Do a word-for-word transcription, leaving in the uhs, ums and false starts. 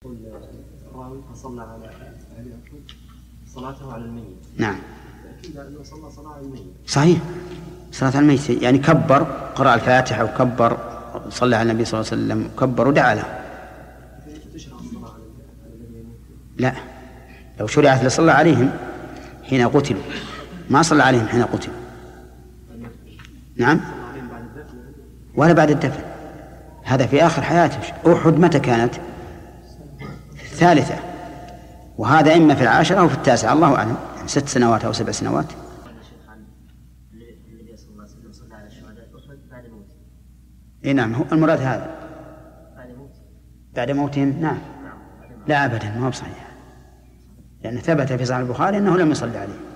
الراوي فصلى على صلاته على الميت. نعم. أكيد أنه صلى صلاة على الميت. صحيح، صلاة على الميت يعني كبر، قرأ الفاتحة وكبر، صلى على النبي صلى الله عليه وسلم وكبر ودعا له. لا، لو شرعت لصلى عليهم حين قتلوا، ما صلى عليهم حين قتلوا. نعم، ولا بعد الدفن، هذا في آخر حياته. أحد متى كانت؟ الثالثة، وهذا إما في العاشرة أو في التاسعة، الله أعلم، يعني ست سنوات أو سبع سنوات. النبي صلى الله عليه وسلم صلى على الشهداء أحد بعد موته. إيه نعم، هو المراد هذا بعد موته. بعد موتهم. نعم. لا أبدا، ما هو بصحيح، لأن ثبت في صحيح البخاري أنه لم يصلي عليه.